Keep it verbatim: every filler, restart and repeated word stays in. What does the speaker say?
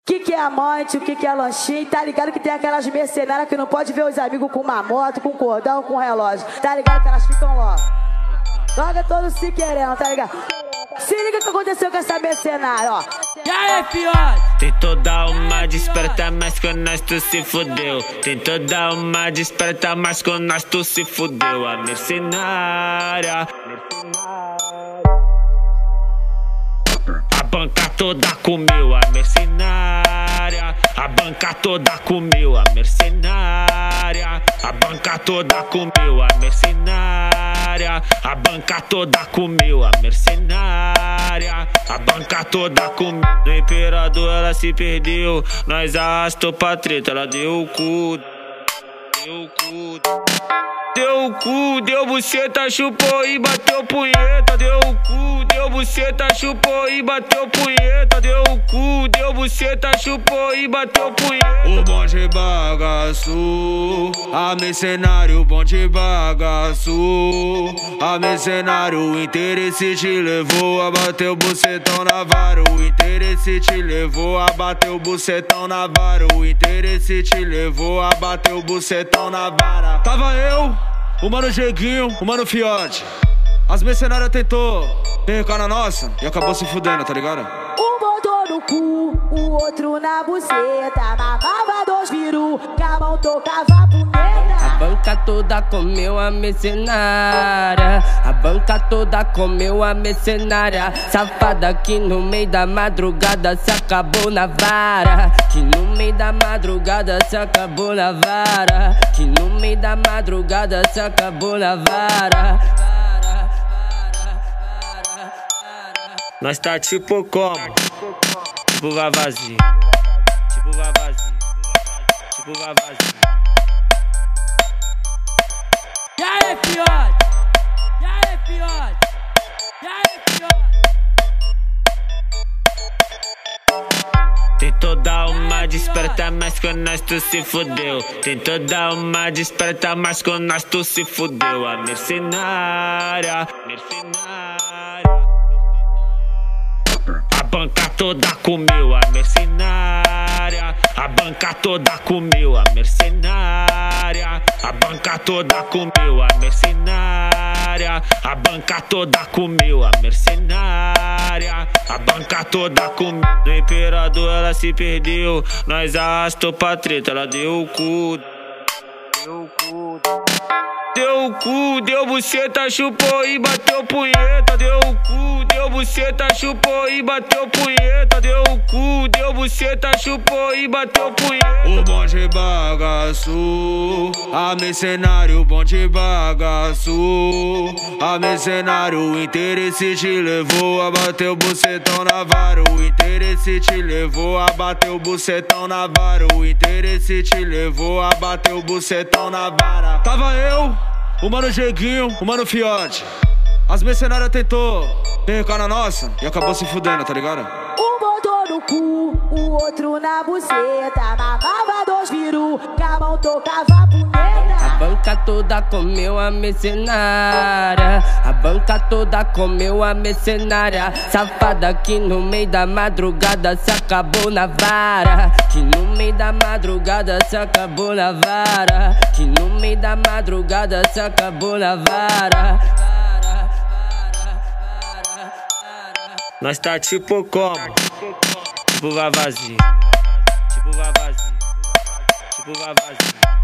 Que que é amante, o que que é lanchinho? Tá ligado que tem aquelas mercenárias que não pode ver os amigos com uma moto, com cordão, com relógio. Tá ligado que elas ficam logo. Logo todos se querendo, tá ligado? Se liga o que aconteceu com essa mercenária, ó. E aí, fiote? Tentou dar uma desperta, mas com nós tu se fudeu. Tentou dar uma desperta, mas com nós tu se fudeu. A mercenária, a banca toda comeu. A mercenária, a banca toda comeu. A mercenária, a banca toda comeu. A mercenária, a banca toda comeu. A mercenária, a banca toda comeu. No imperador ela se perdeu, nós arrastou pra treta. Ela deu o cu, deu o cu, deu o cu, deu buceta, chupou e bateu punheta. Deu o cu, deu buceta, chupou e bateu punheta. Deu o cu, deu buceta, chupou e bateu punheta. O bonde bagaço, a mercenário, o bonde bagaço. A mercenário, o interesse te levou a bater o bucetão na vara. O interesse te levou a bater o bucetão na vara. O interesse te levou a bater o bucetão na vara. Tava eu, o mano Jeguinho, o mano Fiote. As mercenárias tentou percar na nossa e acabou se fudendo, tá ligado? Um botou no cu, o outro na buceta. Mamava dois viru, que a mão tocava a punheta. A banca toda comeu a mercenária. A banca toda comeu a mercenária. Safada que no meio da madrugada se acabou na vara. Que no meio da madrugada se acabou na vara. Que no meio da madrugada se acabou na vara. Nós tá tipo como? Tipo vavazinho, tipo vavazinho, tipo vavazinho. E aí, fiote? E aí, fiote? E aí, fiote? Tentou dar uma desperta, mas com nós tu se fudeu. Tentou dar uma desperta, mas com nós tu se fudeu. A mercenária, mercenária, a banca toda comeu. A mercenária, a banca toda comeu. A mercenária, a banca toda comeu. A mercenária, a banca toda comeu. A mercenária, a banca toda comeu. No imperador ela se perdeu, nós arrastou pra treta. Ela deu o cu, deu o cu, deu o cu, deu buceta, chupou e bateu punheta. Deu o cu, deu buceta, chupou e bateu punheta. Deu o cu, deu buceta, chupou e bateu punheta. O bonde bagaço, a mercenário, o bonde bagaço. A mercenário, o interesse te levou a bater o bucetão na vara. O interesse te levou a bater o bucetão na vara. O interesse te levou a bater o bucetão na vara. Tava eu, o mano Jeguinho, o mano Fiote. As mercenárias tentou percar na nossa e acabou se fudendo, tá ligado? Um botou no cu, o outro na buceta. Mamava dois viru, que a mão tocava a punheta. A banca toda comeu a mercenária. A banca toda comeu a mercenária. Safada que no meio da madrugada se acabou na vara. Que no meio da madrugada se acabou na vara. Que no meio da madrugada se acabou na vara. Nós tá tipo como? Tipo vavazinho, tipo vavazinho, tipo vavazinho.